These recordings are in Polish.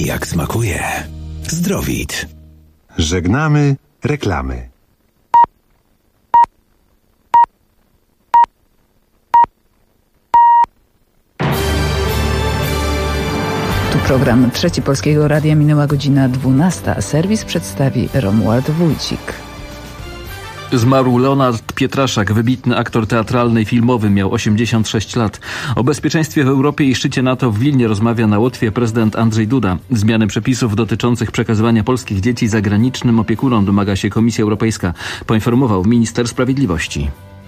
Jak smakuje? Zdrowit. Żegnamy reklamy. Tu program Trzeci Polskiego Radia, minęła godzina 12. Serwis przedstawi Romuald Wójcik. Zmarł Leonard Pietraszak, wybitny aktor teatralny i filmowy, miał 86 lat. O bezpieczeństwie w Europie i szczycie NATO w Wilnie rozmawia na Łotwie prezydent Andrzej Duda. Zmiany przepisów dotyczących przekazywania polskich dzieci zagranicznym opiekunom domaga się Komisja Europejska, poinformował minister sprawiedliwości.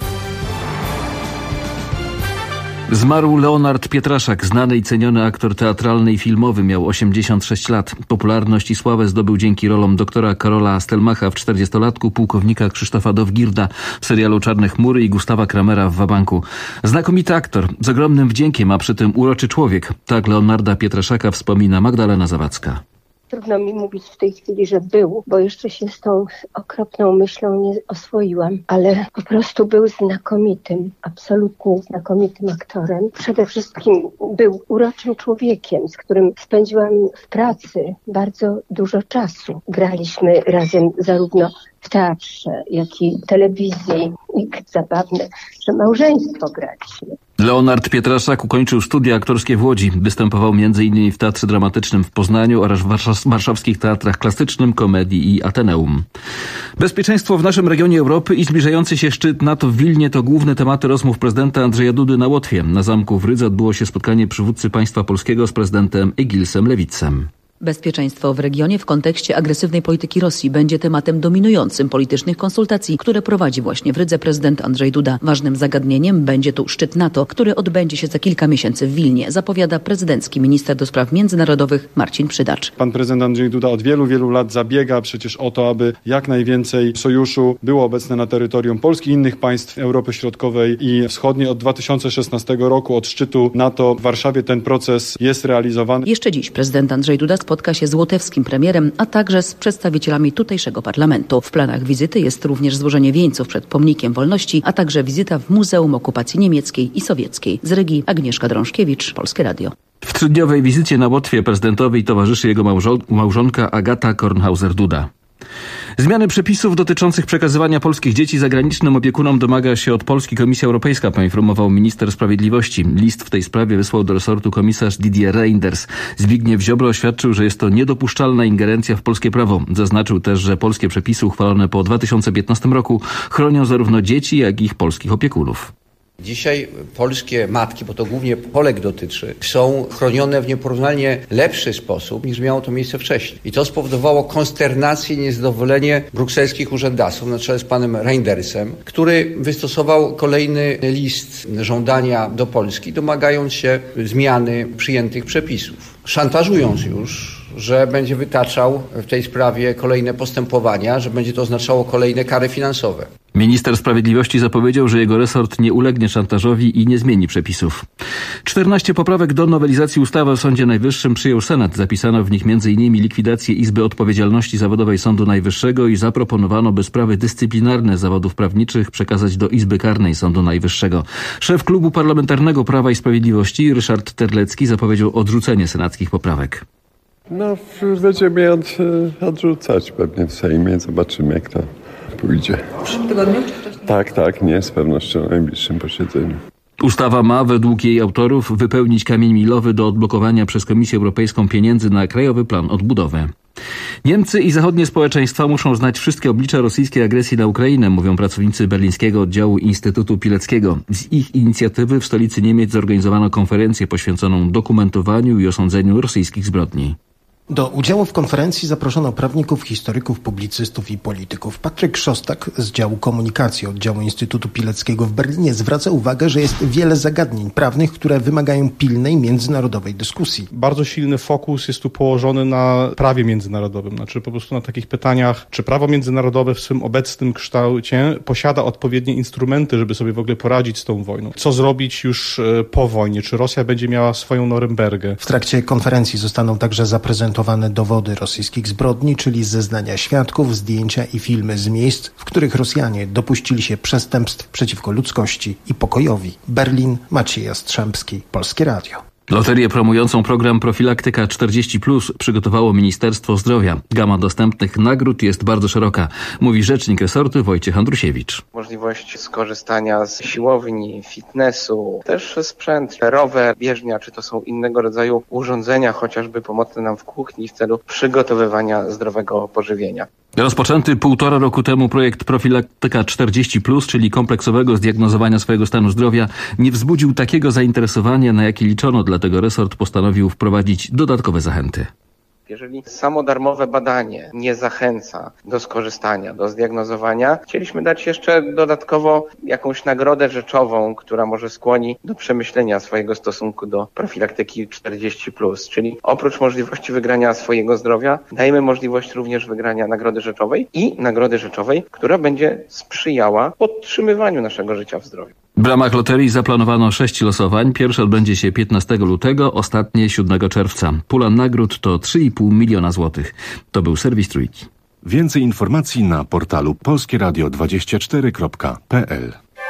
Zmarł Leonard Pietraszak, znany i ceniony aktor teatralny i filmowy, miał 86 lat. Popularność i sławę zdobył dzięki rolom doktora Karola Stelmacha w 40-latku, pułkownika Krzysztofa Dowgirda w serialu Czarne chmury i Gustawa Kramera w Wabanku. Znakomity aktor, z ogromnym wdziękiem, a przy tym uroczy człowiek. Tak Leonarda Pietraszaka wspomina Magdalena Zawadzka. Trudno mi mówić w tej chwili, że był, bo jeszcze się z tą okropną myślą nie oswoiłam, ale po prostu był znakomitym, absolutnie znakomitym aktorem. Przede wszystkim był uroczym człowiekiem, z którym spędziłam w pracy bardzo dużo czasu. Graliśmy razem zarówno w teatrze, jak i telewizji, i zabawne, że małżeństwo graliśmy. Leonard Pietraszak ukończył studia aktorskie w Łodzi. Występował m.in. w Teatrze Dramatycznym w Poznaniu oraz w warszawskich teatrach Klasycznym, Komedii i Ateneum. Bezpieczeństwo w naszym regionie Europy i zbliżający się szczyt NATO w Wilnie to główne tematy rozmów prezydenta Andrzeja Dudy na Łotwie. Na zamku w Rydze odbyło się spotkanie przywódcy państwa polskiego z prezydentem Egilsem Lewitsem. Bezpieczeństwo w regionie w kontekście agresywnej polityki Rosji będzie tematem dominującym politycznych konsultacji, które prowadzi właśnie w Rydze prezydent Andrzej Duda. Ważnym zagadnieniem będzie tu szczyt NATO, który odbędzie się za kilka miesięcy w Wilnie, zapowiada prezydencki minister do spraw międzynarodowych Marcin Przydacz. Pan prezydent Andrzej Duda od wielu lat zabiega przecież o to, aby jak najwięcej sojuszu było obecne na terytorium Polski i innych państw Europy Środkowej i Wschodniej. Od 2016 roku, od szczytu NATO w Warszawie ten proces jest realizowany. Jeszcze dziś prezydent Andrzej Duda spotka się z łotewskim premierem, a także z przedstawicielami tutejszego parlamentu. W planach wizyty jest również złożenie wieńców przed pomnikiem wolności, a także wizyta w Muzeum Okupacji Niemieckiej i Sowieckiej. Z Rygi Agnieszka Drążkiewicz, Polskie Radio. W trzydniowej wizycie na Łotwie prezydentowi towarzyszy jego małżonka Agata Kornhauser-Duda. Zmiany przepisów dotyczących przekazywania polskich dzieci zagranicznym opiekunom domaga się od Polski Komisja Europejska, poinformował minister sprawiedliwości. List w tej sprawie wysłał do resortu komisarz Didier Reynders. Zbigniew Ziobro oświadczył, że jest to niedopuszczalna ingerencja w polskie prawo. Zaznaczył też, że polskie przepisy uchwalone po 2015 roku chronią zarówno dzieci, jak i ich polskich opiekunów. Dzisiaj polskie matki, bo to głównie Polek dotyczy, są chronione w nieporównalnie lepszy sposób niż miało to miejsce wcześniej. I to spowodowało konsternację i niezadowolenie brukselskich urzędasów na czele z panem Reindersem, który wystosował kolejny list żądania do Polski, domagając się zmiany przyjętych przepisów. Szantażując już, że będzie wytaczał w tej sprawie kolejne postępowania, że będzie to oznaczało kolejne kary finansowe. Minister sprawiedliwości zapowiedział, że jego resort nie ulegnie szantażowi i nie zmieni przepisów. 14 poprawek do nowelizacji ustawy o Sądzie Najwyższym przyjął Senat. Zapisano w nich m.in. likwidację Izby Odpowiedzialności Zawodowej Sądu Najwyższego i zaproponowano, by sprawy dyscyplinarne zawodów prawniczych przekazać do Izby Karnej Sądu Najwyższego. Szef Klubu Parlamentarnego Prawa i Sprawiedliwości Ryszard Terlecki zapowiedział odrzucenie senackich poprawek. Będziemy je odrzucać pewnie w Sejmie. Zobaczymy, jak to pójdzie. W przyszłym tygodniu czy wcześniej? Tak, nie, z pewnością na najbliższym posiedzeniu. Ustawa ma, według jej autorów, wypełnić kamień milowy do odblokowania przez Komisję Europejską pieniędzy na Krajowy Plan Odbudowy. Niemcy i zachodnie społeczeństwa muszą znać wszystkie oblicza rosyjskiej agresji na Ukrainę, mówią pracownicy berlińskiego oddziału Instytutu Pileckiego. Z ich inicjatywy w stolicy Niemiec zorganizowano konferencję poświęconą dokumentowaniu i osądzeniu rosyjskich zbrodni. Do udziału w konferencji zaproszono prawników, historyków, publicystów i polityków. Patryk Szostak z działu komunikacji oddziału Instytutu Pileckiego w Berlinie zwraca uwagę, że jest wiele zagadnień prawnych, które wymagają pilnej międzynarodowej dyskusji. Bardzo silny fokus jest tu położony na prawie międzynarodowym, znaczy po prostu na takich pytaniach, czy prawo międzynarodowe w swym obecnym kształcie posiada odpowiednie instrumenty, żeby sobie w ogóle poradzić z tą wojną. Co zrobić już po wojnie? Czy Rosja będzie miała swoją Norymbergę? W trakcie konferencji zostaną także zaprezentowane dowody rosyjskich zbrodni, czyli zeznania świadków, zdjęcia i filmy z miejsc, w których Rosjanie dopuścili się przestępstw przeciwko ludzkości i pokojowi. Berlin, Maciej Jastrzębski, Polskie Radio. Loterię promującą program Profilaktyka 40+ przygotowało Ministerstwo Zdrowia. Gama dostępnych nagród jest bardzo szeroka, mówi rzecznik resortu Wojciech Andrusiewicz. Możliwość skorzystania z siłowni, fitnessu, też sprzęt, rower, bieżnia, czy to są innego rodzaju urządzenia, chociażby pomocne nam w kuchni w celu przygotowywania zdrowego pożywienia. Rozpoczęty 1,5 roku temu projekt Profilaktyka 40+, czyli kompleksowego zdiagnozowania swojego stanu zdrowia, nie wzbudził takiego zainteresowania, na jakie liczono, dlatego resort postanowił wprowadzić dodatkowe zachęty. Jeżeli samo darmowe badanie nie zachęca do skorzystania, do zdiagnozowania, chcieliśmy dać jeszcze dodatkowo jakąś nagrodę rzeczową, która może skłoni do przemyślenia swojego stosunku do profilaktyki 40+. Czyli oprócz możliwości wygrania swojego zdrowia, dajemy możliwość również wygrania nagrody rzeczowej, która będzie sprzyjała podtrzymywaniu naszego życia w zdrowiu. W ramach loterii zaplanowano 6 losowań. Pierwsze odbędzie się 15 lutego, ostatnie 7 czerwca. Pula nagród to 3,5 miliona złotych. To był serwis Trójki. Więcej informacji na portalu polskieradio24.pl.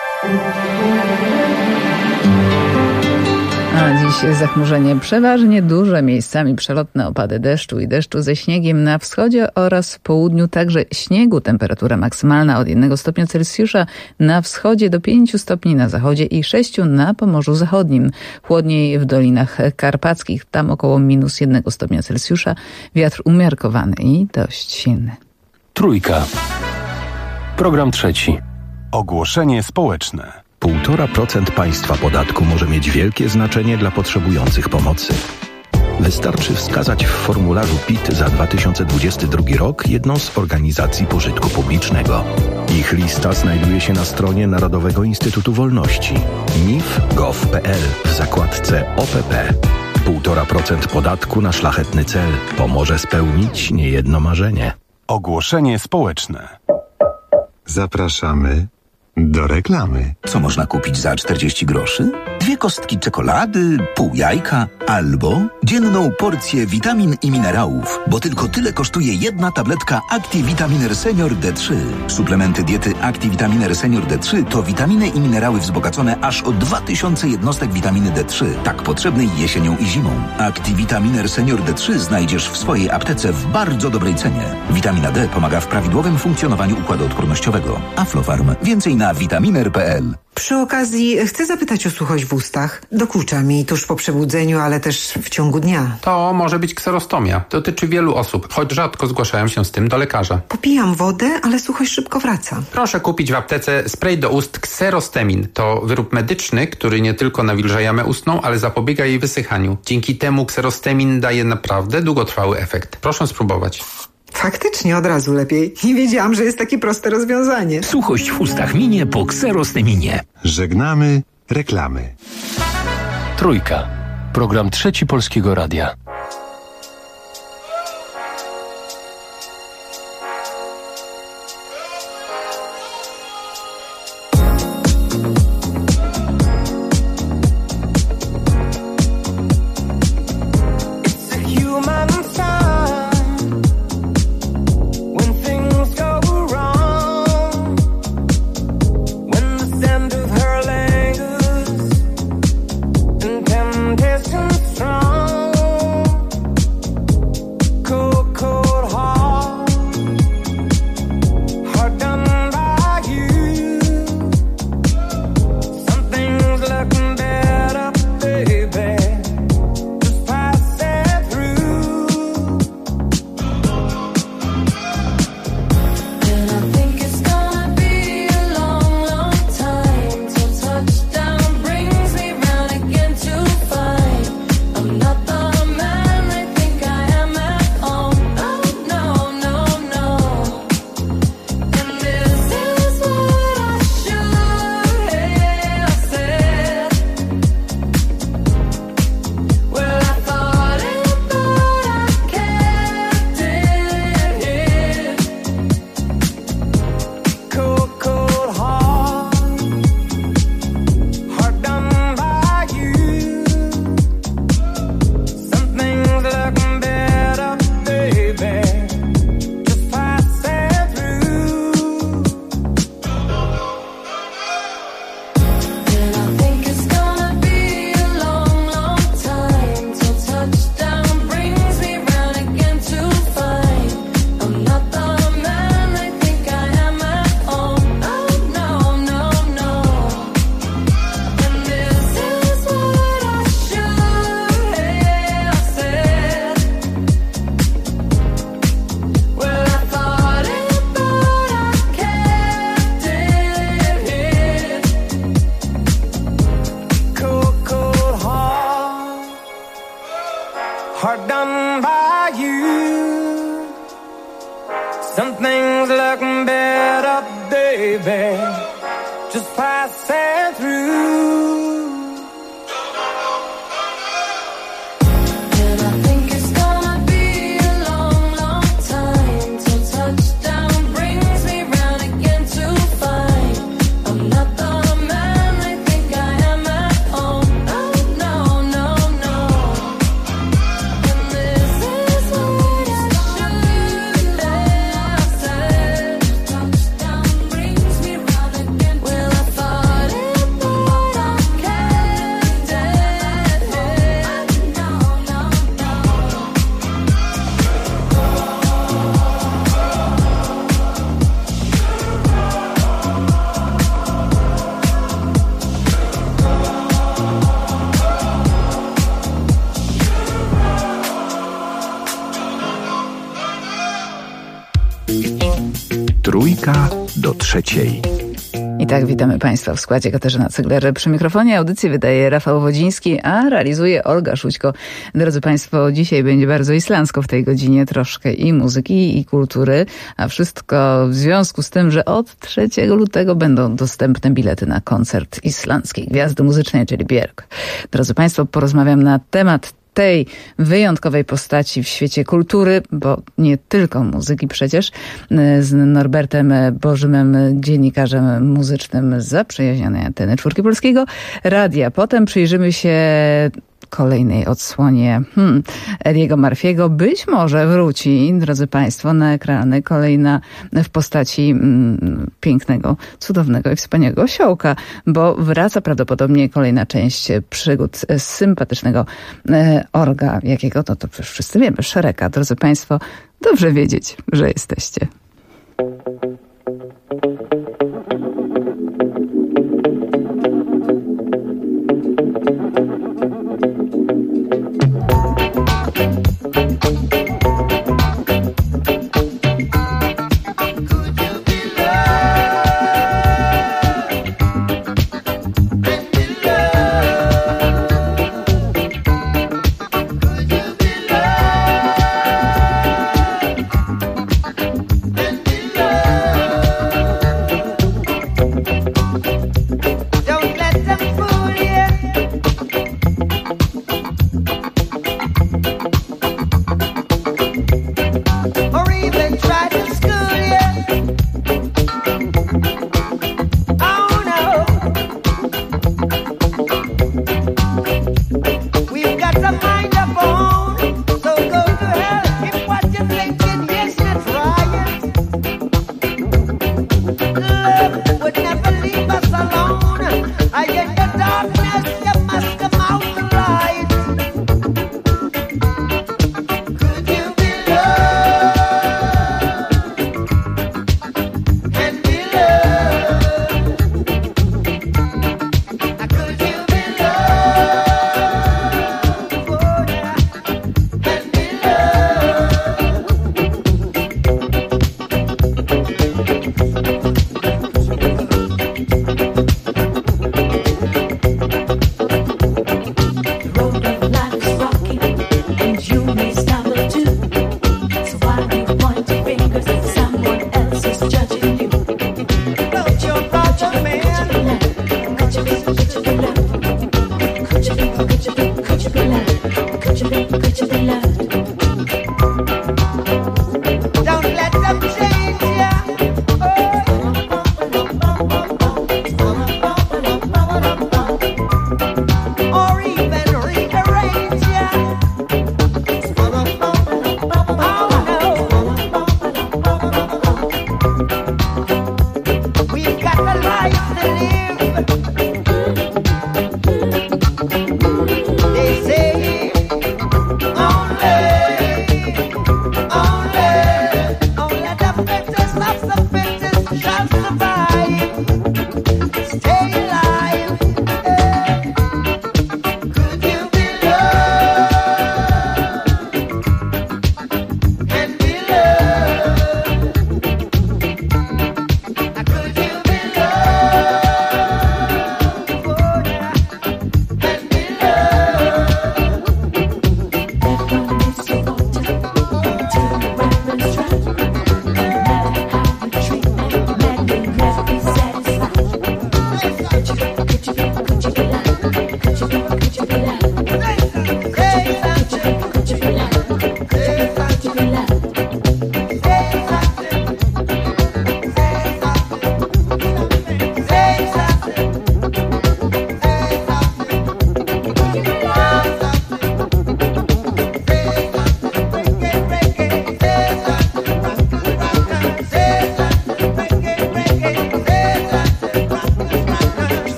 A dziś zachmurzenie przeważnie duże, miejscami przelotne opady deszczu i deszczu ze śniegiem na wschodzie oraz w południu także śniegu. Temperatura maksymalna od 1 stopnia Celsjusza na wschodzie do 5 stopni na zachodzie i 6 na Pomorzu Zachodnim. Chłodniej w Dolinach Karpackich, tam około -1 stopnia Celsjusza. Wiatr umiarkowany i dość silny. Trójka. Program trzeci. Ogłoszenie społeczne. 1,5% państwa podatku może mieć wielkie znaczenie dla potrzebujących pomocy. Wystarczy wskazać w formularzu PIT za 2022 rok jedną z organizacji pożytku publicznego. Ich lista znajduje się na stronie Narodowego Instytutu Wolności nif.gov.pl w zakładce OPP. 1,5% podatku na szlachetny cel pomoże spełnić niejedno marzenie. Ogłoszenie społeczne. Zapraszamy do reklamy. Co można kupić za 40 groszy? 2 kostki czekolady, pół jajka albo dzienną porcję witamin i minerałów, bo tylko tyle kosztuje jedna tabletka Activitaminer Senior D3. Suplementy diety Activitaminer Senior D3 to witaminy i minerały wzbogacone aż o 2000 jednostek witaminy D3, tak potrzebnej jesienią i zimą. Activitaminer Senior D3 znajdziesz w swojej aptece w bardzo dobrej cenie. Witamina D pomaga w prawidłowym funkcjonowaniu układu odpornościowego. Aflofarm. Więcej na vitaminer.pl. Przy okazji chcę zapytać o suchość w ustach. Dokucza mi tuż po przebudzeniu, ale też w ciągu dnia. To może być kserostomia. Dotyczy wielu osób, choć rzadko zgłaszają się z tym do lekarza. Popijam wodę, ale suchość szybko wraca. Proszę kupić w aptece spray do ust Kserostemin. To wyrób medyczny, który nie tylko nawilża jamę ustną, ale zapobiega jej wysychaniu. Dzięki temu Kserostemin daje naprawdę długotrwały efekt. Proszę spróbować. Faktycznie od razu lepiej. Nie wiedziałam, że jest takie proste rozwiązanie. Suchość w ustach minie po Kserosteminie. Żegnamy reklamy. Trójka. Program trzeci Polskiego Radia. Looking better, baby. Just pass it through. stand by you. Some things look better, baby, just passing through. Trójka do trzeciej. I tak witamy Państwa w składzie. Katarzyna Cygler przy mikrofonie. Audycję wydaje Rafał Wodziński, a realizuje Olga Szućko. Drodzy Państwo, dzisiaj będzie bardzo islandzko w tej godzinie. Troszkę i muzyki, i kultury, a wszystko w związku z tym, że od 3 lutego będą dostępne bilety na koncert islandzkiej gwiazdy muzycznej, czyli Björk. Drodzy Państwo, porozmawiam na temat tej wyjątkowej postaci w świecie kultury, bo nie tylko muzyki przecież, z Norbertem Bożymem, dziennikarzem muzycznym z zaprzyjaźnionej anteny Czwórki Polskiego Radia. Potem przyjrzymy się kolejnej odsłonie Ediego Murphy'ego. Być może wróci, drodzy Państwo, na ekrany kolejna w postaci pięknego, cudownego i wspaniałego osiołka, bo wraca prawdopodobnie kolejna część przygód sympatycznego orga, jakiego to przecież wszyscy wiemy, Szereka. Drodzy Państwo, dobrze wiedzieć, że jesteście.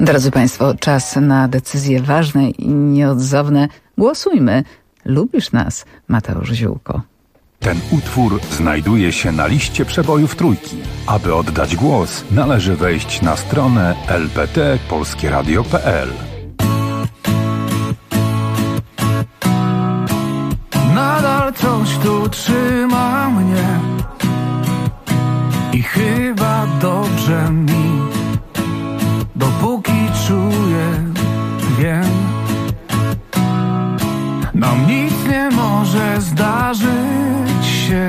Drodzy Państwo, czas na decyzje ważne i nieodzowne. Głosujmy. Lubisz nas, Mateusz Ziółko. Ten utwór znajduje się na liście przebojów Trójki. Aby oddać głos, należy wejść na stronę lpt.polskieradio.pl. Nadal coś tu trzyma mnie i chyba dobrze mi, dopóki czuję, wiem, nam nic nie może zdarzyć się.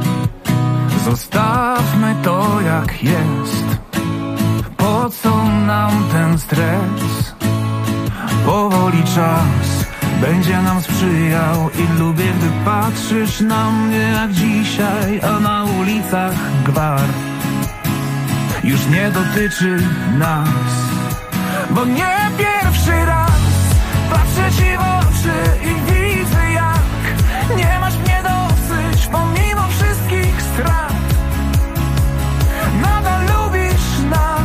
Zostawmy to jak jest. Po co nam ten stres? Powoli czas będzie nam sprzyjał i lubię, gdy patrzysz na mnie jak dzisiaj, a na ulicach gwar już nie dotyczy nas. Bo nie pierwszy raz patrzę ci w oczy i widzę, jak nie masz mnie dosyć pomimo wszystkich strat. Nadal lubisz nas.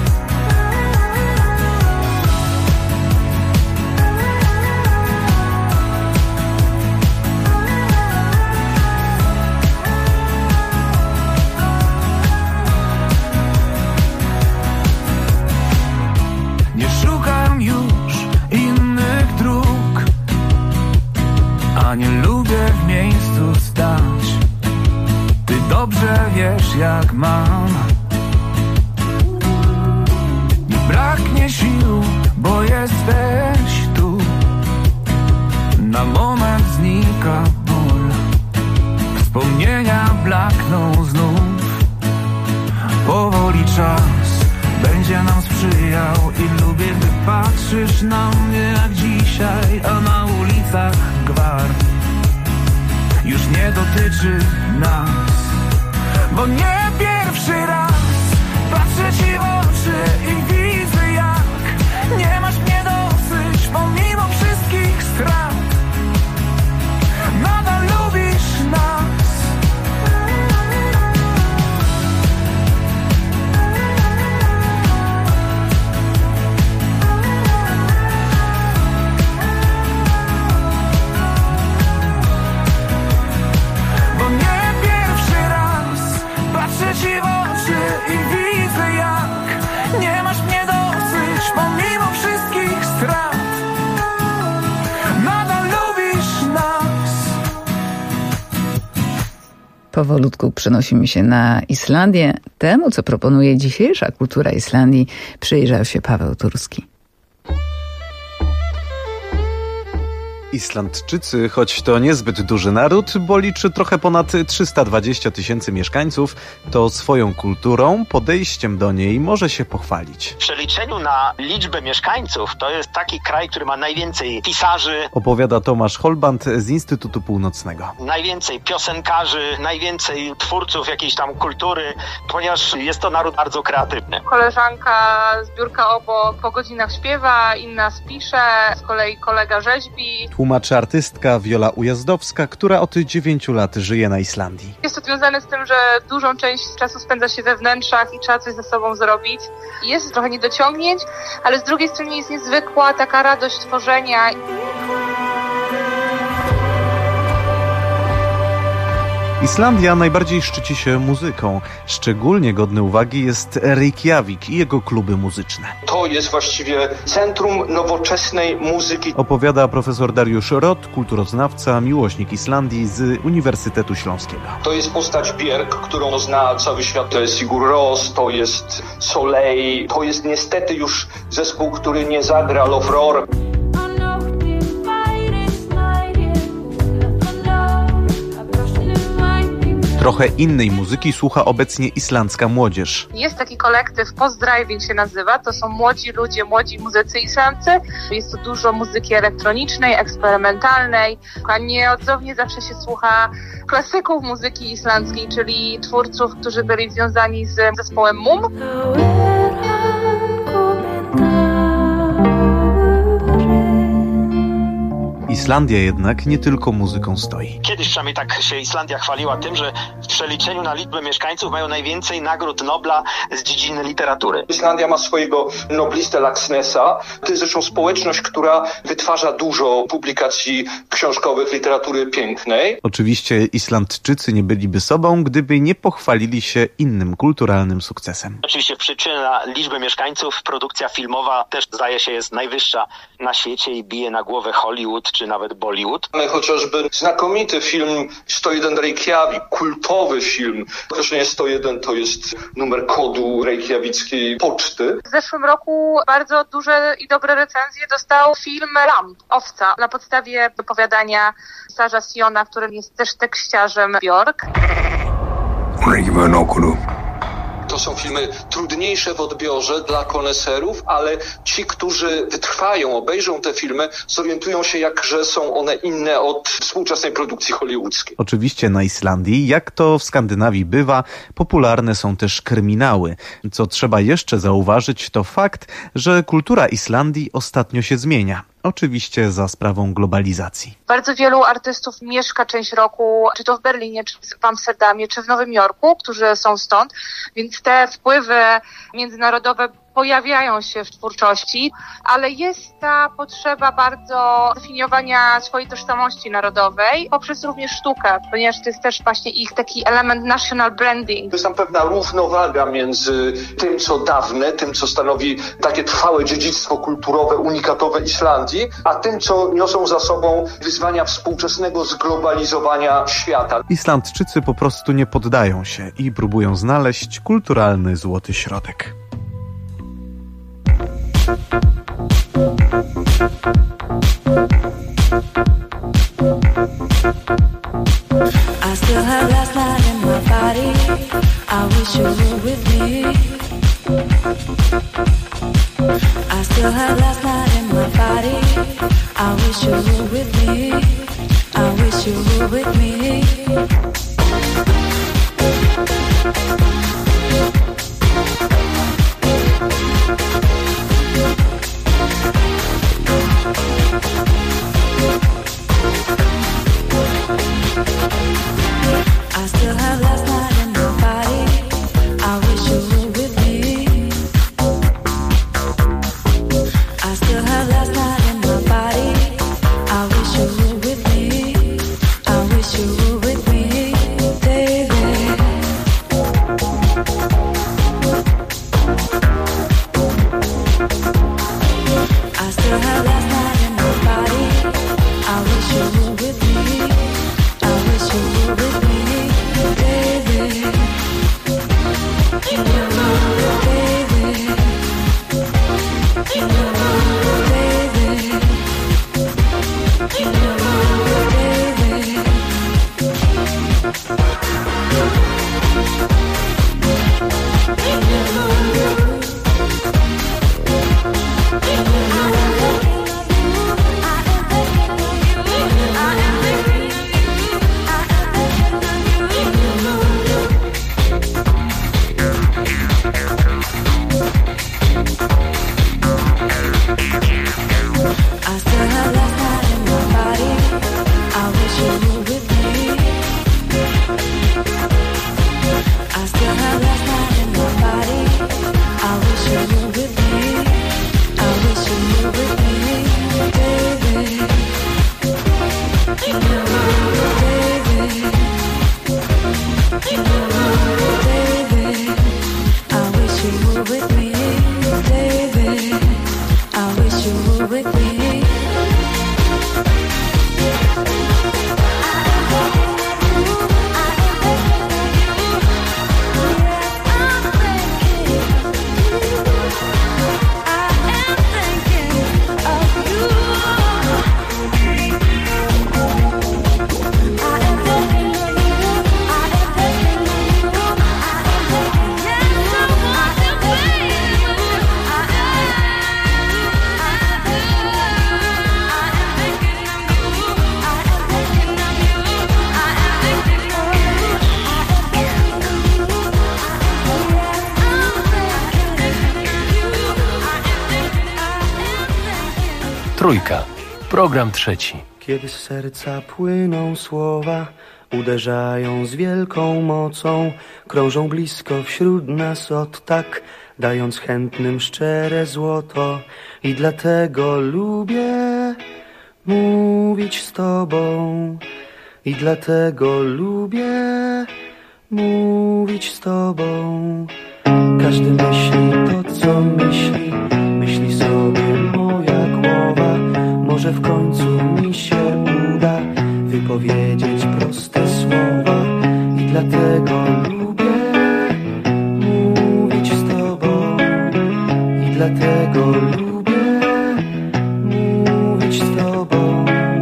Nie szukam już innych dróg, a nie lubię w miejscu stać. Ty dobrze wiesz, jak mam. Nie braknie sił, bo jesteś tu. Na moment znika ból, wspomnienia blakną znów. Powoli czas będzie nam sprzyjał i lubię, gdy patrzysz na mnie jak dzisiaj, a na ulicach gwar już nie dotyczy nas. Bo nie pierwszy raz patrzę ci w oczy i widzę, jak nie masz mnie dosyć pomimo wszystkich strat. Nadal lubisz nas. Ci w oczy i widzę, jak nie masz mnie dosyć pomimo wszystkich strat. Nadal lubisz nas. Powolutku przenosimy się na Islandię. Temu, co proponuje dzisiejsza kultura Islandii, przyjrzał się Paweł Turski. Islandczycy, choć to niezbyt duży naród, bo liczy trochę ponad 320 000 mieszkańców, to swoją kulturą, podejściem do niej może się pochwalić. W przeliczeniu na liczbę mieszkańców to jest taki kraj, który ma najwięcej pisarzy, opowiada Tomasz Holband z Instytutu Północnego. Najwięcej piosenkarzy, najwięcej twórców jakiejś tam kultury, ponieważ jest to naród bardzo kreatywny. Koleżanka z biurka obok po godzinach śpiewa, inna spisze, z kolei kolega rzeźbi. Tłumaczy artystka Wiola Ujazdowska, która od 9 lat żyje na Islandii. Jest to związane z tym, że dużą część czasu spędza się we wnętrzach i trzeba coś ze sobą zrobić. Jest trochę niedociągnięć, ale z drugiej strony jest niezwykła taka radość tworzenia. Islandia najbardziej szczyci się muzyką. Szczególnie godny uwagi jest Reykjavik i jego kluby muzyczne. To jest właściwie centrum nowoczesnej muzyki. Opowiada profesor Dariusz Rot, kulturoznawca, miłośnik Islandii z Uniwersytetu Śląskiego. To jest postać Björk, którą zna cały świat. To jest Sigur Rós, to jest Soleil. To jest niestety już zespół, który nie zagra Lofror. Trochę innej muzyki słucha obecnie islandzka młodzież. Jest taki kolektyw, Postdriving się nazywa, to są młodzi ludzie, młodzi muzycy islandzcy. Jest tu dużo muzyki elektronicznej, eksperymentalnej, a nieodzownie zawsze się słucha klasyków muzyki islandzkiej, czyli twórców, którzy byli związani z zespołem MUM. Islandia jednak nie tylko muzyką stoi. Kiedyś przynajmniej tak się Islandia chwaliła tym, że w przeliczeniu na liczbę mieszkańców mają najwięcej nagród Nobla z dziedziny literatury. Islandia ma swojego noblistę Laxnessa. To jest zresztą społeczność, która wytwarza dużo publikacji książkowych literatury pięknej. Oczywiście Islandczycy nie byliby sobą, gdyby nie pochwalili się innym kulturalnym sukcesem. Oczywiście w przeliczeniu na liczbę mieszkańców produkcja filmowa też zdaje się jest najwyższa na świecie i bije na głowę Hollywood czy nawet Bollywood. Mamy chociażby znakomity film 101 Reykjavik, kultowy film. Określenie 101 to jest numer kodu reykjawickiej poczty. W zeszłym roku bardzo duże i dobre recenzje dostał film Lamb, Owca, na podstawie opowiadania pisarza Siona, którym jest też tekściarzem Björk. To są filmy trudniejsze w odbiorze dla koneserów, ale ci, którzy wytrwają, obejrzą te filmy, zorientują się, jakże są one inne od współczesnej produkcji hollywoodzkiej. Oczywiście na Islandii, jak to w Skandynawii bywa, popularne są też kryminały. Co trzeba jeszcze zauważyć, to fakt, że kultura Islandii ostatnio się zmienia. Oczywiście za sprawą globalizacji. Bardzo wielu artystów mieszka część roku, czy to w Berlinie, czy w Amsterdamie, czy w Nowym Jorku, którzy są stąd, więc te wpływy międzynarodowe pojawiają się w twórczości, ale jest ta potrzeba bardzo definiowania swojej tożsamości narodowej poprzez również sztukę, ponieważ to jest też właśnie ich taki element national branding. To jest tam pewna równowaga między tym, co dawne, tym, co stanowi takie trwałe dziedzictwo kulturowe, unikatowe Islandii, a tym, co niosą za sobą wyzwania współczesnego zglobalizowania świata. Islandczycy po prostu nie poddają się i próbują znaleźć kulturalny złoty środek. I still have last night in my body. I wish you were with me. I still have last night in my body. I wish you were with me. I wish you were with me. I still have last night in my body. I wish you were with me. I still have last night in my body. I wish you were with me. I wish you were with me, baby. I still have last night in my body. I wish you were with me. I wish you were with me, baby. You know, baby. You know, baby. You know, baby. I still have last night in my body. I wish you were with me. I still have last night in my body. I wish you were with me. I wish you were with me, baby. You know, baby. You know, baby. I wish you were with me, baby. I wish you were with me. Trójka. Program trzeci. Kiedy z serca płyną słowa uderzają z wielką mocą, krążą blisko wśród nas od tak, dając chętnym szczere złoto. I dlatego lubię mówić z tobą, i dlatego lubię mówić z tobą. Każdy myśli to, co myśli, myśli sobie moja głowa. Może w końcu mi się uda wypowiedzieć proste słowa. I dlatego lubię mówić z tobą, i dlatego lubię mówić z tobą.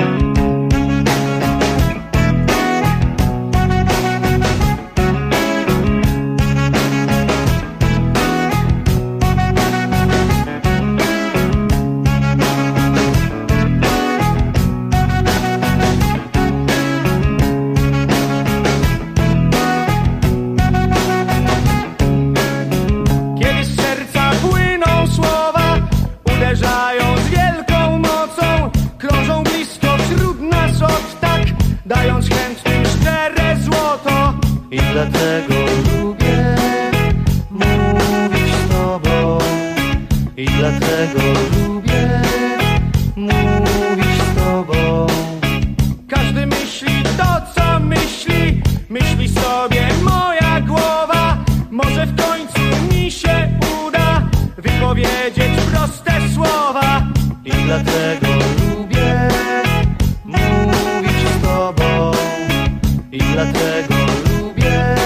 Dając chętnym szczere złoto. I dlatego lubię mówić z tobą, i dlatego lubię mówić z tobą. Każdy myśli to, co myśli, myśli sobie moja głowa. Może w końcu mi się uda wypowiedzieć proste słowa. I dlatego lubię mówić z tobą, i dlatego lubię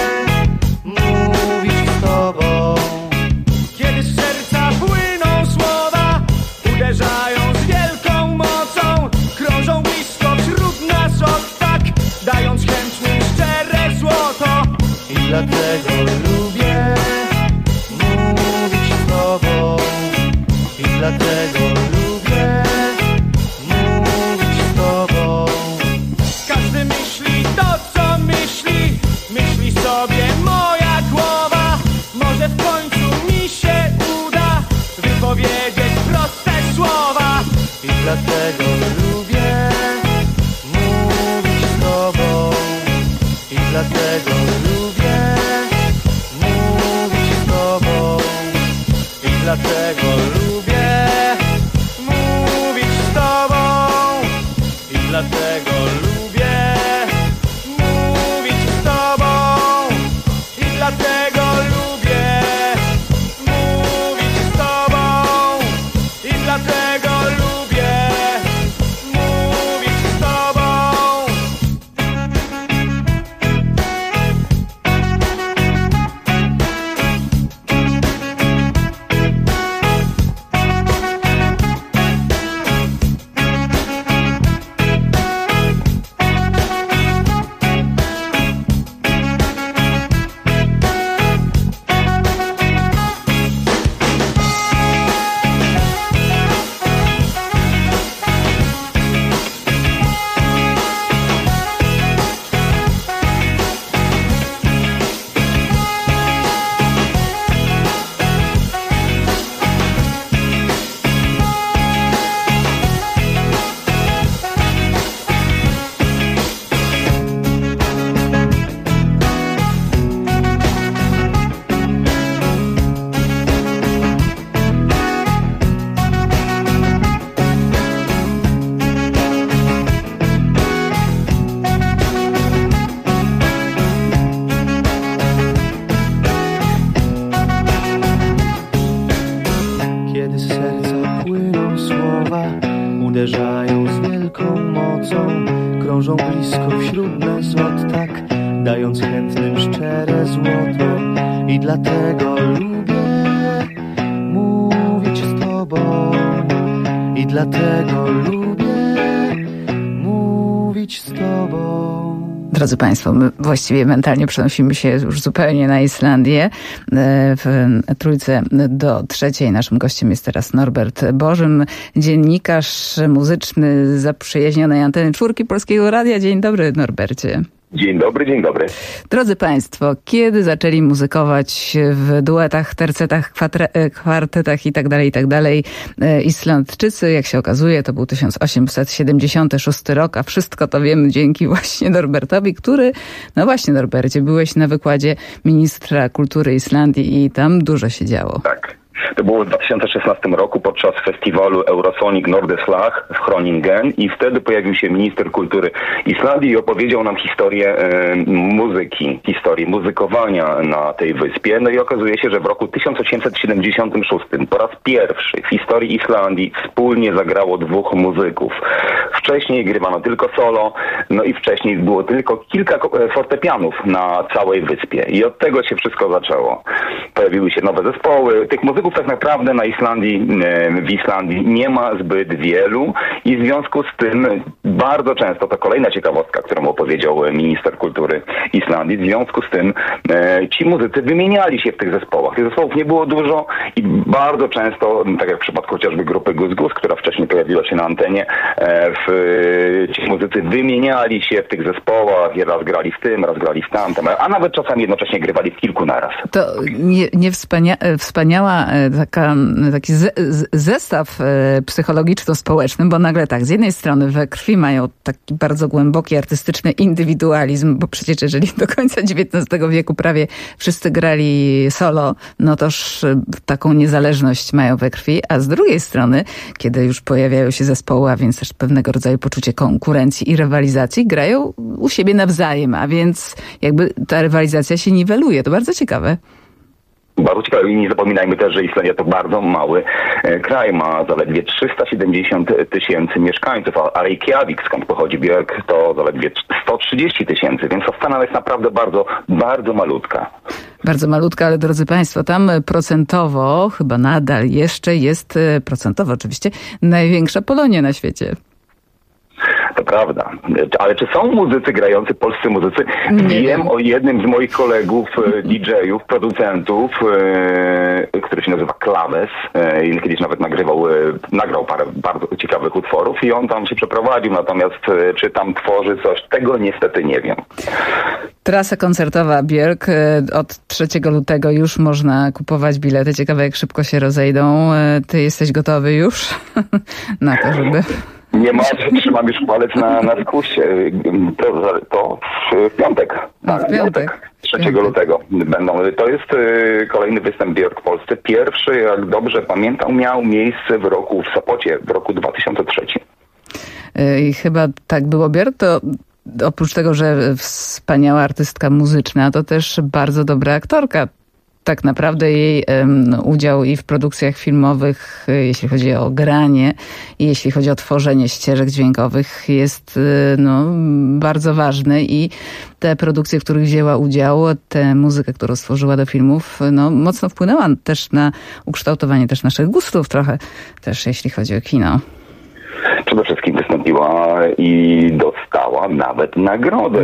mówić z tobą. Kiedy z serca płyną słowa, uderzają z wielką mocą, krążą blisko wśród nas od tak, dając chętnym szczere złoto. I dlatego lubię mówić z tobą, i dlatego lubię mówić z tobą. Każdy myśli to, co myśli, myśli sobie moja głowa. Może w końcu mi się uda wypowiedzieć proste słowa. I dlatego lubię mówić z tobą, i dlatego lubię mówić z tobą, i dlatego lubię mówić z tobą, i dlatego lubię mówić z tobą, i dlatego lubię mówić z tobą, i dlatego lubię mówić z tobą. Uderzają z wielką mocą, krążą blisko wśród nas od tak, dając chętnym szczere złoto. I dlatego lubię mówić z tobą, i dlatego lubię mówić z tobą. Drodzy Państwo, my właściwie mentalnie przenosimy się już zupełnie na Islandię. W trójce do trzeciej naszym gościem jest teraz Norbert Bożym, dziennikarz muzyczny zaprzyjaźnionej anteny 4 Polskiego Radia. Dzień dobry, Norbercie. Dzień dobry, dzień dobry. Drodzy Państwo, kiedy zaczęli muzykować w duetach, tercetach, kwartetach i tak dalej Islandczycy, jak się okazuje, to był 1876 rok, a wszystko to wiemy dzięki właśnie Norbertowi, który, no właśnie Norbercie, byłeś na wykładzie ministra kultury Islandii i tam dużo się działo. Tak. To było w 2016 roku podczas festiwalu Eurosonic Nordeslag w Groningen i wtedy pojawił się minister kultury Islandii i opowiedział nam historię muzyki, historię muzykowania na tej wyspie. No i okazuje się, że w roku 1876 po raz pierwszy w historii Islandii wspólnie zagrało dwóch muzyków. Wcześniej grywano tylko solo, no i wcześniej było tylko kilka fortepianów na całej wyspie. I od tego się wszystko zaczęło. Pojawiły się nowe zespoły. Tych muzyków tak naprawdę w Islandii nie ma zbyt wielu i w związku z tym bardzo często, to kolejna ciekawostka, którą opowiedział minister kultury Islandii, w związku z tym ci muzycy wymieniali się w tych zespołach. Tych zespołów nie było dużo i bardzo często, tak jak w przypadku chociażby grupy Gus Gus, która wcześniej pojawiła się na antenie, ci muzycy wymieniali się w tych zespołach i raz grali w tym, raz grali w tamtym, a nawet czasami jednocześnie grywali w kilku naraz. To wspaniała taki zestaw psychologiczno-społeczny, bo nagle tak, z jednej strony we krwi mają taki bardzo głęboki artystyczny indywidualizm, bo przecież jeżeli do końca XIX wieku prawie wszyscy grali solo, no toż taką niezależność mają we krwi, a z drugiej strony, kiedy już pojawiają się zespoły, a więc też pewnego rodzaju poczucie konkurencji i rywalizacji, grają u siebie nawzajem, a więc jakby ta rywalizacja się niweluje. To bardzo ciekawe. Bardzo ciekawe i nie zapominajmy też, że Islandia to bardzo mały kraj, ma zaledwie 370 000 mieszkańców, a Reykjavik, skąd pochodzi Björk, to zaledwie 130 000, więc ta scena jest naprawdę bardzo, bardzo malutka. Bardzo malutka, ale drodzy Państwo, tam procentowo, chyba nadal jeszcze jest, procentowo oczywiście, największa Polonia na świecie. To prawda. Ale czy są muzycy grający, polscy muzycy? Wiem o jednym z moich kolegów, DJ-ów, producentów, który się nazywa Klawes. Kiedyś nawet nagrał parę bardzo ciekawych utworów i on tam się przeprowadził. Natomiast czy tam tworzy coś, tego niestety nie wiem. Trasa koncertowa Björk. Od 3 lutego już można kupować bilety. Ciekawe, jak szybko się rozejdą. Ty jesteś gotowy już na to, żeby... Nie ma, trzymam już palec na skusie. To w piątek. Tak, w piątek. 3 lutego będą. To jest kolejny występ Björk w Polsce. Pierwszy, jak dobrze pamiętam, miał miejsce w Sopocie w roku 2003. I chyba tak było Björk, to oprócz tego, że wspaniała artystka muzyczna, to też bardzo dobra aktorka. Tak naprawdę jej udział i w produkcjach filmowych, jeśli chodzi o granie i jeśli chodzi o tworzenie ścieżek dźwiękowych, jest bardzo ważny i te produkcje, w których wzięła udział, tę muzykę, którą stworzyła do filmów, mocno wpłynęła też na ukształtowanie też naszych gustów trochę, też jeśli chodzi o kino. Przede wszystkim wystąpiła i dostała nawet nagrodę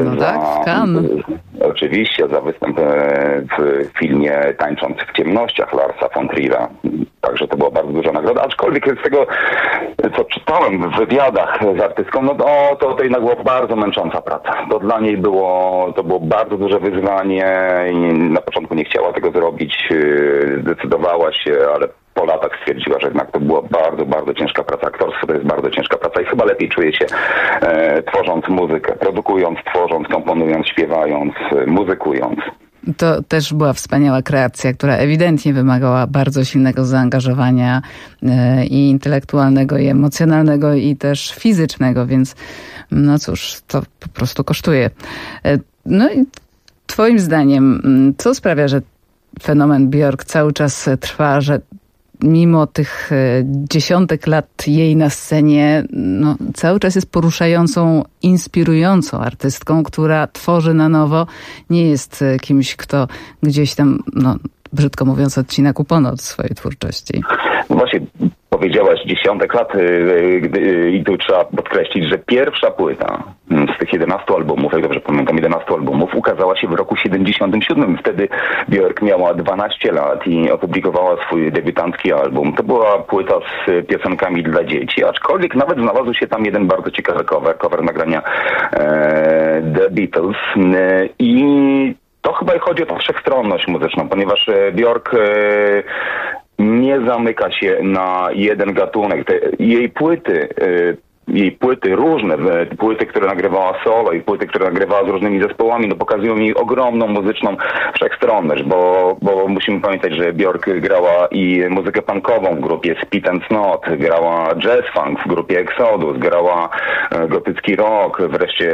oczywiście za występ w filmie Tańcząc w ciemnościach Larsa von Trier'a. Także to była bardzo duża nagroda. Aczkolwiek z tego, co czytałem w wywiadach z artystką, to tej była bardzo męcząca praca. To dla niej było bardzo duże wyzwanie i na początku nie chciała tego zrobić. Zdecydowała się, ale po latach stwierdziła, że jednak to była bardzo, bardzo ciężka praca. Aktorstwo to jest bardzo ciężka praca i chyba lepiej czuje się tworząc muzykę, produkując, tworząc, komponując, śpiewając, muzykując. To też była wspaniała kreacja, która ewidentnie wymagała bardzo silnego zaangażowania i intelektualnego, i emocjonalnego, i też fizycznego, więc no cóż, to po prostu kosztuje. No i twoim zdaniem, co sprawia, że fenomen Björk cały czas trwa, że mimo tych dziesiątek lat jej na scenie, cały czas jest poruszającą, inspirującą artystką, która tworzy na nowo, nie jest kimś, kto gdzieś tam, brzydko mówiąc, odcina kupony od swojej twórczości. Właśnie, powiedziałaś dziesiątek lat i tu trzeba podkreślić, że pierwsza płyta z tych 11 albumów, jak dobrze pamiętam, 11 albumów, ukazała się w roku 77. Wtedy Björk miała 12 lat i opublikowała swój debiutancki album. To była płyta z piosenkami dla dzieci, aczkolwiek nawet znalazł się tam jeden bardzo ciekawy cover nagrania The Beatles i to chyba chodzi o wszechstronność muzyczną, ponieważ Björk nie zamyka się na jeden gatunek. Jej płyty różne, płyty, które nagrywała solo i płyty, które nagrywała z różnymi zespołami, pokazują jej ogromną muzyczną wszechstronność, bo musimy pamiętać, że Björk grała i muzykę punkową w grupie Spit and Snot, grała jazz funk w grupie Exodus, grała gotycki rock, wreszcie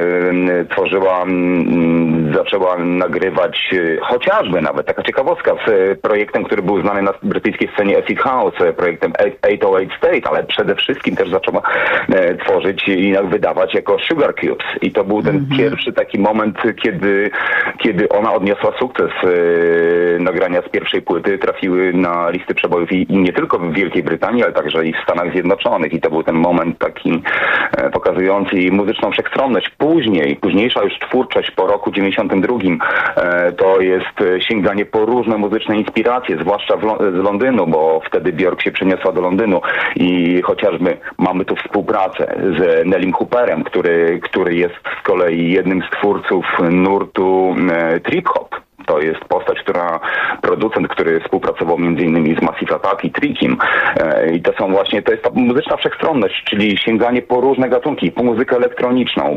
zaczęła nagrywać chociażby nawet, taka ciekawostka, z projektem, który był znany na brytyjskiej scenie Acid House, projektem 808 State, ale przede wszystkim też zaczęła tworzyć i wydawać jako Sugar Cubes. I to był ten pierwszy taki moment, kiedy ona odniosła sukces. Nagrania z pierwszej płyty trafiły na listy przebojów i nie tylko w Wielkiej Brytanii, ale także i w Stanach Zjednoczonych. I to był ten moment taki pokazujący jej muzyczną wszechstronność. Późniejsza już twórczość po roku 92 to jest sięganie po różne muzyczne inspiracje, zwłaszcza z Londynu, bo wtedy Björk się przeniosła do Londynu i chociażby mamy tu współpracę z Nellym Hooperem, który jest z kolei jednym z twórców nurtu trip-hop. To jest postać, producent, który współpracował m.in. z Massive Attack i Trickiem. I to jest ta muzyczna wszechstronność, czyli sięganie po różne gatunki, po muzykę elektroniczną,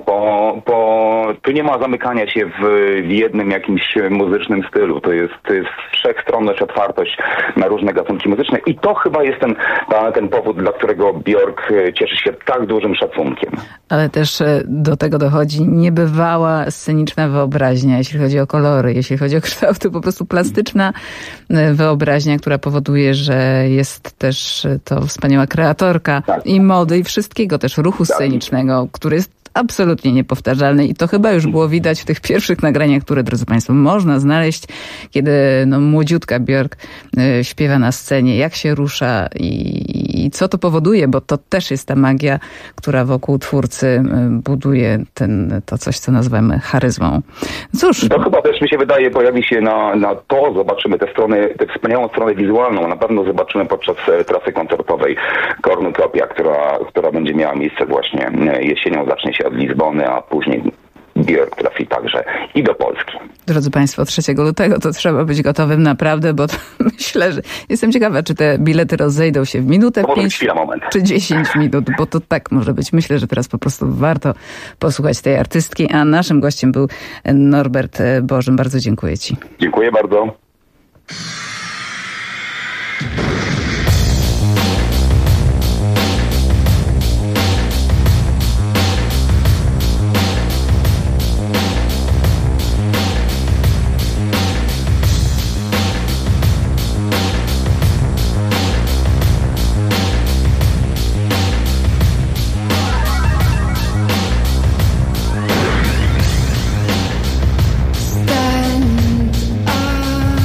tu nie ma zamykania się w jednym jakimś muzycznym stylu. To jest wszechstronność, otwartość na różne gatunki muzyczne i to chyba jest ten powód, dla którego Björk cieszy się tak dużym szacunkiem. Ale też do tego dochodzi niebywała sceniczna wyobraźnia, jeśli chodzi o kolory, jeśli chodzi o kształty, po prostu plastyczna wyobraźnia, która powoduje, że jest też to wspaniała kreatorka i mody i wszystkiego, też ruchu scenicznego, który jest absolutnie niepowtarzalny i to chyba już było widać w tych pierwszych nagraniach, które, drodzy Państwo, można znaleźć, kiedy młodziutka Björk śpiewa na scenie, jak się rusza i co to powoduje, bo to też jest ta magia, która wokół twórcy buduje to coś, co nazywamy charyzmą. Cóż. To chyba też mi się wydaje, pojawi się na to, zobaczymy tę wspaniałą stronę wizualną, na pewno zobaczymy podczas trasy koncertowej Kornukopię, która będzie miała miejsce właśnie jesienią, zacznie się od Lizbony, a później Björk trafi także i do Polski. Drodzy Państwo, 3 lutego to trzeba być gotowym naprawdę, bo myślę, że jestem ciekawa, czy te bilety rozejdą się w minutę, 5 czy 10 minut, bo to tak może być. Myślę, że teraz po prostu warto posłuchać tej artystki, a naszym gościem był Norbert Bożym. Bardzo dziękuję Ci. Dziękuję bardzo. Stand up.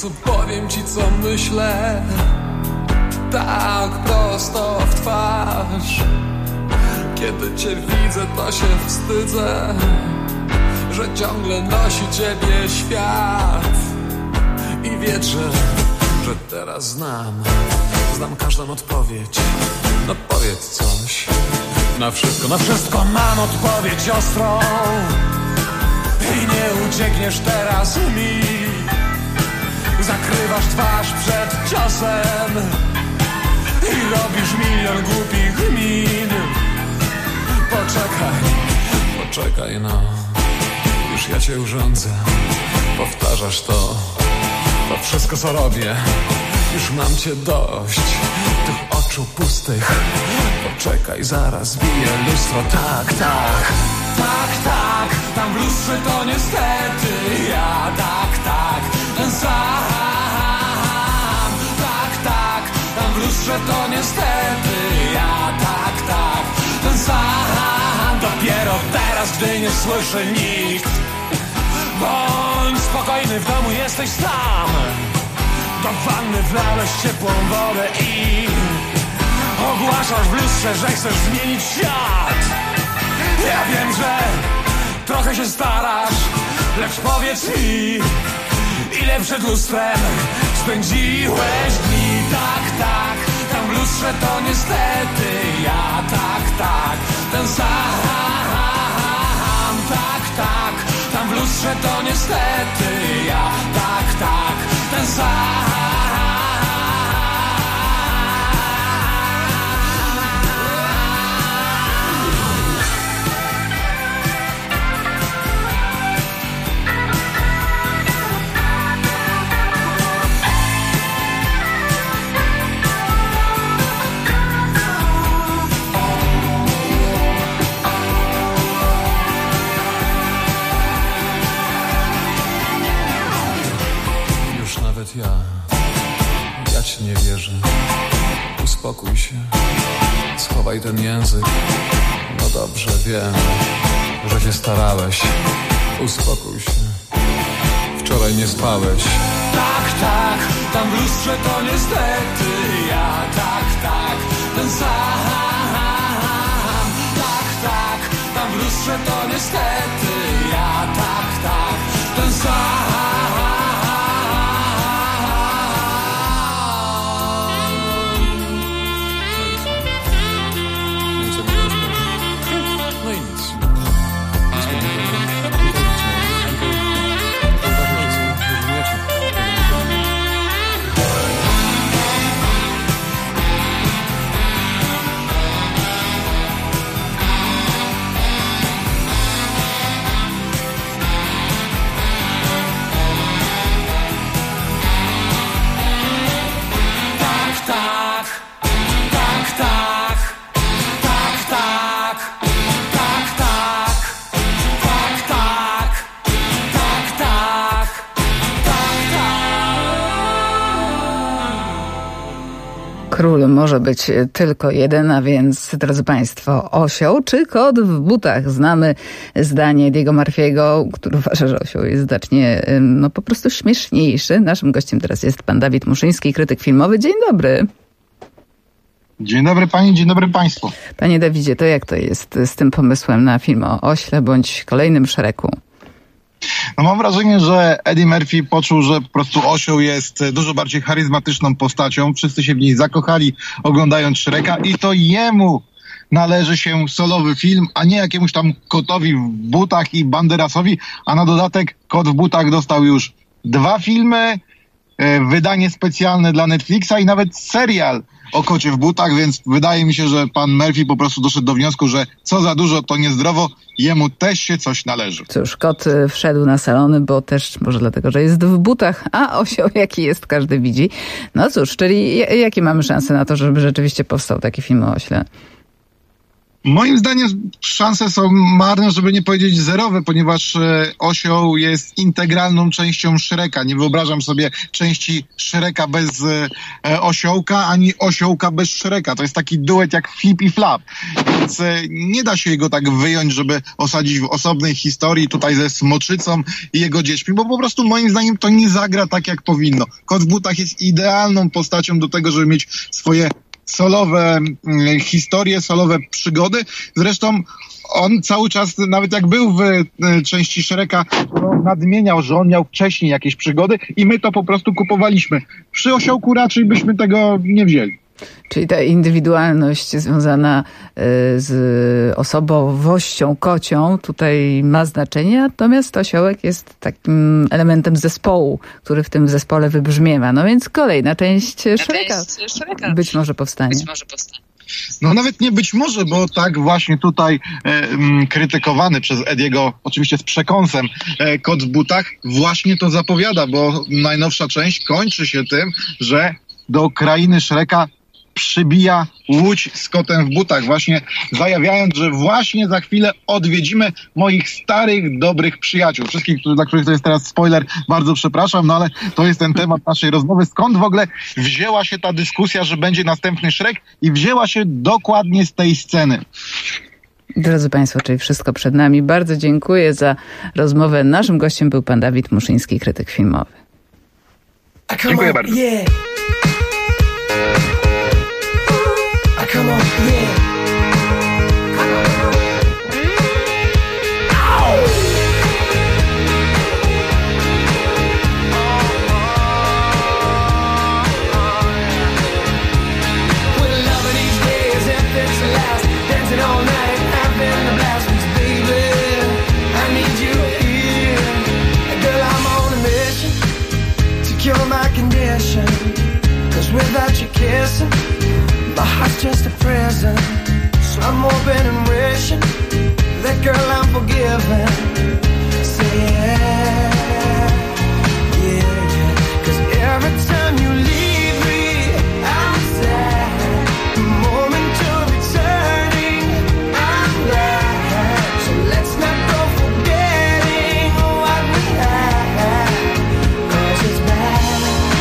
co powiem ci, co myślę, tak prosto w twarz. Kiedy cię widzę, to się wstydzę, że ciągle nosi ciebie świat. I wierzę, że teraz znam każdą odpowiedź. No powiedz coś. Na wszystko mam odpowiedź ostrą. I nie uciekniesz teraz mi. Zakrywasz twarz przed ciosem i robisz milion głupich min. Poczekaj no, już ja cię urządzę. Powtarzasz to wszystko co robię. Już mam cię dość, tych oczu pustych. Poczekaj, zaraz bije lustro. Tak, tam w lustrze to niestety ja. Tak, ten sam. Tak, tam w lustrze to niestety ja. Tak, ten sam. Dopiero teraz, gdy nie słyszy nikt. Bądź spokojny, w domu jesteś sam. Do wanny wlałeś ciepłą wodę i ogłaszasz w lustrze, że chcesz zmienić świat. Ja wiem, że trochę się starasz, lecz powiedz mi, ile przed lustrem spędziłeś dni. Tak, tam w lustrze to niestety ja. Tak, ten sam. Tak, tam w lustrze to niestety ja. Tak, ten sam. Ja ci nie wierzę. Uspokój się, schowaj ten język. No dobrze, wiem, że się starałeś. Uspokój się, wczoraj nie spałeś. Tak, tam w lustrze to niestety ja. Tak, ten sam. Tak, tam w lustrze to niestety ja. Tak, ten sam. Król może być tylko jeden, a więc, drodzy Państwo, osioł czy kot w butach? Znamy zdanie Ediego Murphy'ego, który uważa, że osioł jest znacznie po prostu śmieszniejszy. Naszym gościem teraz jest pan Dawid Muszyński, krytyk filmowy. Dzień dobry. Dzień dobry pani, dzień dobry państwu. Panie Dawidzie, to jak to jest z tym pomysłem na film o ośle bądź kolejnym Shreku? No mam wrażenie, że Eddie Murphy poczuł, że po prostu osioł jest dużo bardziej charyzmatyczną postacią. Wszyscy się w niej zakochali oglądając Shreka i to jemu należy się solowy film, a nie jakiemuś tam kotowi w butach i Banderasowi, a na dodatek kot w butach dostał już 2 filmy, wydanie specjalne dla Netflixa i nawet serial o kocie w butach, więc wydaje mi się, że pan Murphy po prostu doszedł do wniosku, że co za dużo, to niezdrowo, jemu też się coś należy. Cóż, kot wszedł na salony, bo też może dlatego, że jest w butach, a osioł jaki jest, każdy widzi. No cóż, czyli jakie mamy szanse na to, żeby rzeczywiście powstał taki film o ośle? Moim zdaniem szanse są marne, żeby nie powiedzieć zerowe, ponieważ osioł jest integralną częścią Shreka. Nie wyobrażam sobie części Shreka bez osiołka, ani osiołka bez Shreka. To jest taki duet jak Flip i Flap. Więc nie da się jego tak wyjąć, żeby osadzić w osobnej historii tutaj ze Smoczycą i jego dziećmi, bo po prostu moim zdaniem to nie zagra tak, jak powinno. Kot w butach jest idealną postacią do tego, żeby mieć swoje solowe historie, solowe przygody. Zresztą on cały czas, nawet jak był w części Shreka, nadmieniał, że on miał wcześniej jakieś przygody i my to po prostu kupowaliśmy. Przy osiołku raczej byśmy tego nie wzięli. Czyli ta indywidualność związana z osobowością kocią tutaj ma znaczenie, natomiast osiołek jest takim elementem zespołu, który w tym zespole wybrzmiewa. No więc kolejna część Shreka być może powstanie. No nawet nie być może, bo tak właśnie tutaj krytykowany przez Ediego, oczywiście z przekąsem, Kot w butach właśnie to zapowiada, bo najnowsza część kończy się tym, że do krainy Shreka przybija łódź z kotem w butach, właśnie zajawiając, że właśnie za chwilę odwiedzimy moich starych, dobrych przyjaciół. Wszystkich, dla których to jest teraz spoiler, bardzo przepraszam, no ale to jest ten temat naszej rozmowy. Skąd w ogóle wzięła się ta dyskusja, że będzie następny Shrek i wzięła się dokładnie z tej sceny. Drodzy Państwo, czyli wszystko przed nami. Bardzo dziękuję za rozmowę. Naszym gościem był pan Dawid Muszyński, krytyk filmowy. Dziękuję bardzo. Come on, yeah. We're loving these days, if it's the last, dancing all night, having a blast, baby. I need you here, girl. I'm on a mission to cure my condition. 'Cause without you kissing, my heart's just a prison, so I'm hoping and wishing that girl I'm forgiven. Say yeah, yeah, yeah. 'Cause every time you leave me, I'm sad. Momentary turning, I'm glad. So let's not go forgetting what we had, 'cause it's bad,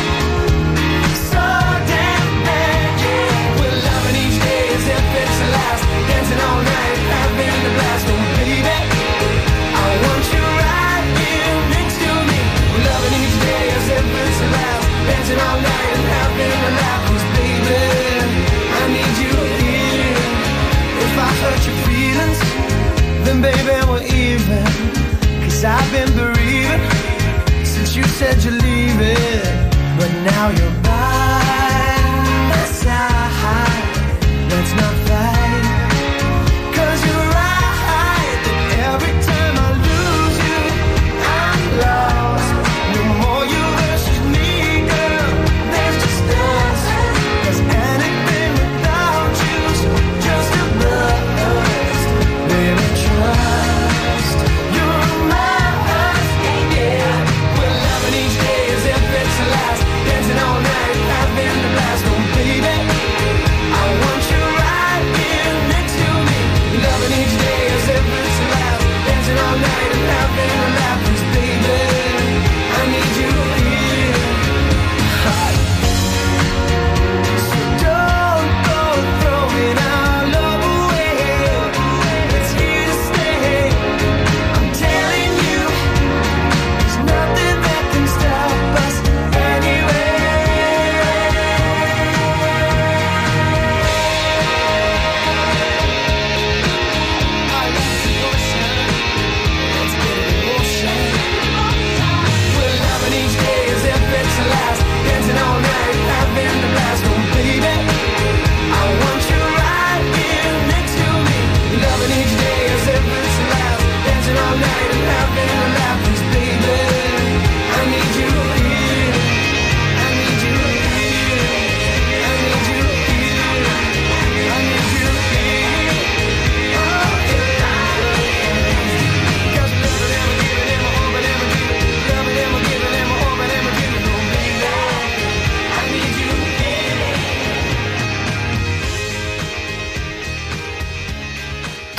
so damn bad, yeah. We're loving each day as if it's the last, dancing all night, having a blast. Oh baby, I want you right here next to me. We're loving each day as if it's the last, dancing all night and having a laugh. 'Cause baby, I need you here. If I hurt your feelings, then baby we're even. 'Cause I've been bereaving since you said you're leaving, but now you're by my side. Let's not fight, 'cause you're right, that every time I lose you, I'm lost. No more you versus me, girl, there's just us. 'Cause anything without you's just a bust. Baby, trust, you're mine, yeah. We're loving each day as if it's the last, dancing all night, having a blast. Oh baby, I want you right here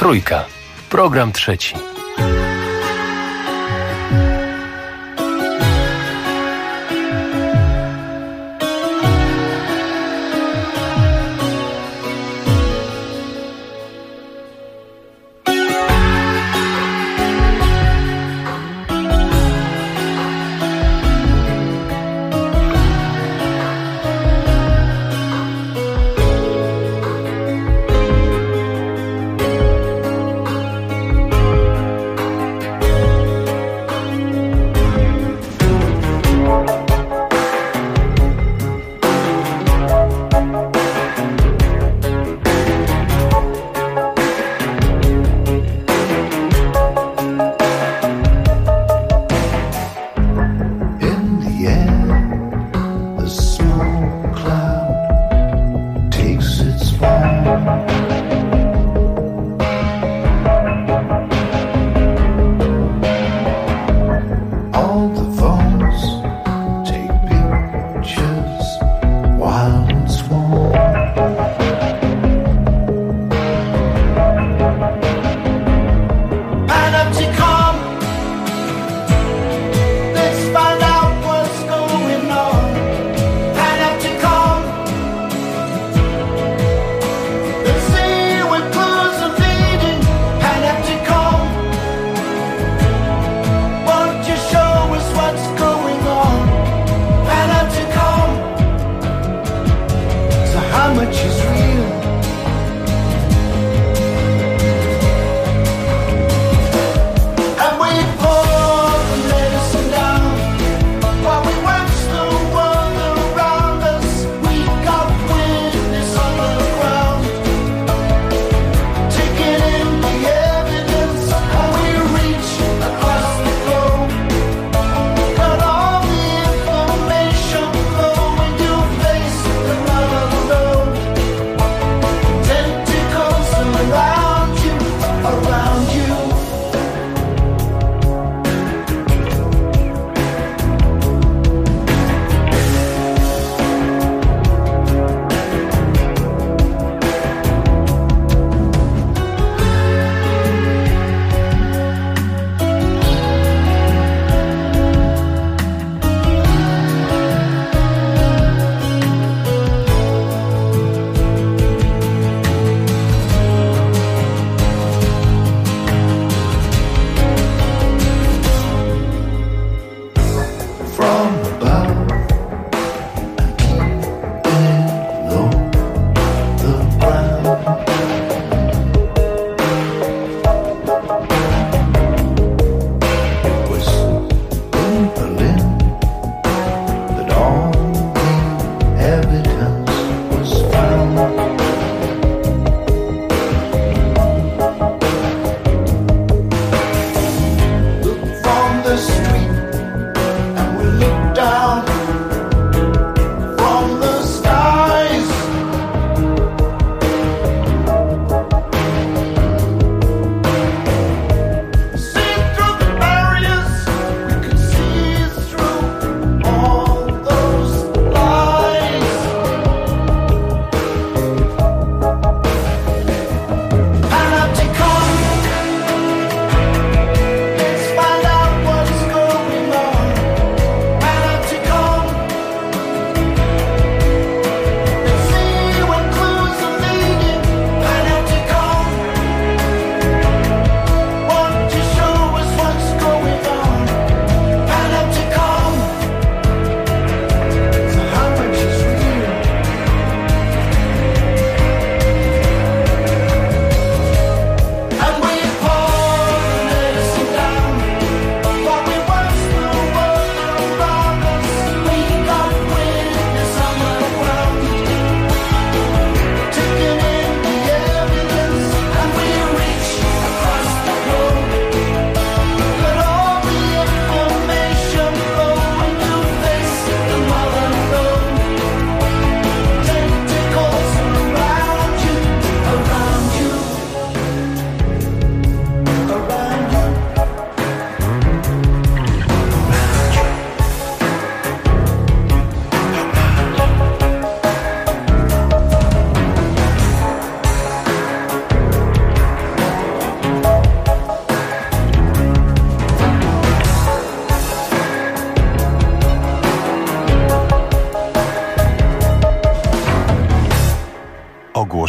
Trójka. Program trzeci.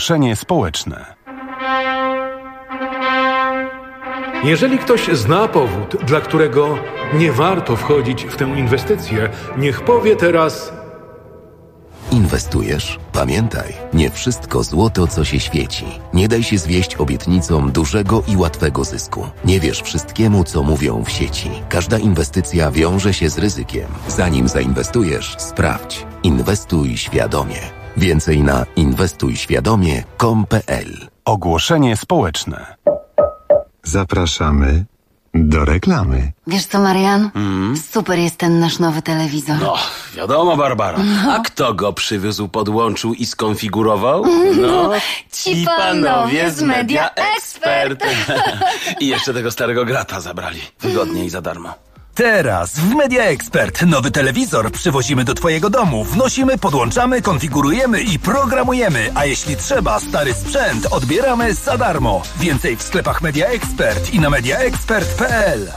Ogłoszenie społeczne. Jeżeli ktoś zna powód, dla którego nie warto wchodzić w tę inwestycję, niech powie teraz... Inwestujesz? Pamiętaj, nie wszystko złoto, co się świeci. Nie daj się zwieść obietnicom dużego i łatwego zysku. Nie wierz wszystkiemu, co mówią w sieci. Każda inwestycja wiąże się z ryzykiem. Zanim zainwestujesz, sprawdź. Inwestuj świadomie. Więcej na inwestujświadomie.com.pl. Ogłoszenie społeczne. Zapraszamy do reklamy. Wiesz co, Marian? Super jest ten nasz nowy telewizor. No, wiadomo, Barbara. A kto go przywiózł, podłączył i skonfigurował? No, ci panowie z Media Expert. I jeszcze tego starego grata zabrali. Wygodnie i za darmo. Teraz w Media Expert nowy telewizor przywozimy do twojego domu, wnosimy, podłączamy, konfigurujemy i programujemy, a jeśli trzeba, stary sprzęt odbieramy za darmo. Więcej w sklepach Media Expert i na mediaexpert.pl.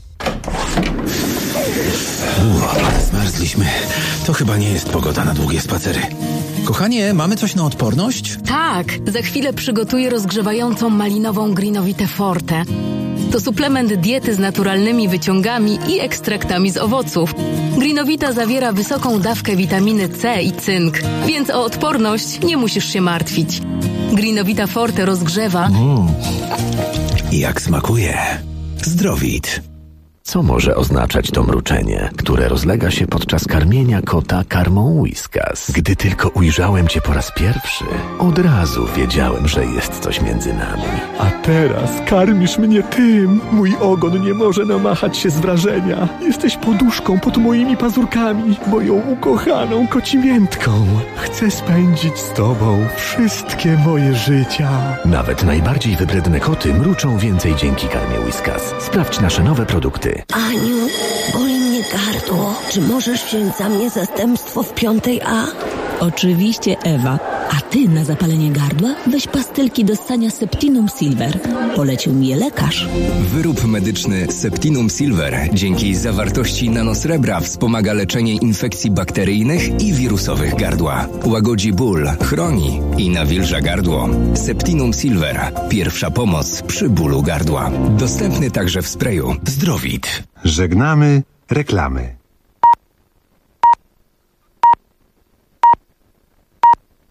Zmarzliśmy. To chyba nie jest pogoda na długie spacery. Kochanie, mamy coś na odporność? Tak, za chwilę przygotuję rozgrzewającą malinową Greenowitę Forte. To suplement diety z naturalnymi wyciągami i ekstraktami z owoców. Greenowita zawiera wysoką dawkę witaminy C i cynk, więc o odporność nie musisz się martwić. Greenowita Forte rozgrzewa... Jak smakuje. Zdrowit. Co może oznaczać to mruczenie, które rozlega się podczas karmienia kota karmą Whiskas? Gdy tylko ujrzałem cię po raz pierwszy, od razu wiedziałem, że jest coś między nami. A teraz karmisz mnie tym. Mój ogon nie może namachać się z wrażenia. Jesteś poduszką pod moimi pazurkami, moją ukochaną kocimiętką. Chcę spędzić z tobą wszystkie moje życia. Nawet najbardziej wybredne koty mruczą więcej dzięki karmie Whiskas. Sprawdź nasze nowe produkty. Aniu, boli mnie gardło. Czy możesz wziąć za mnie zastępstwo w 5A? Oczywiście, Ewa. A ty na zapalenie gardła weź pastylki do ssania Septinum Silver. Polecił mi je lekarz. Wyrób medyczny Septinum Silver dzięki zawartości nanosrebra wspomaga leczenie infekcji bakteryjnych i wirusowych gardła. Łagodzi ból, chroni i nawilża gardło. Septinum Silver. Pierwsza pomoc przy bólu gardła. Dostępny także w sprayu. Zdrowit. Żegnamy reklamy.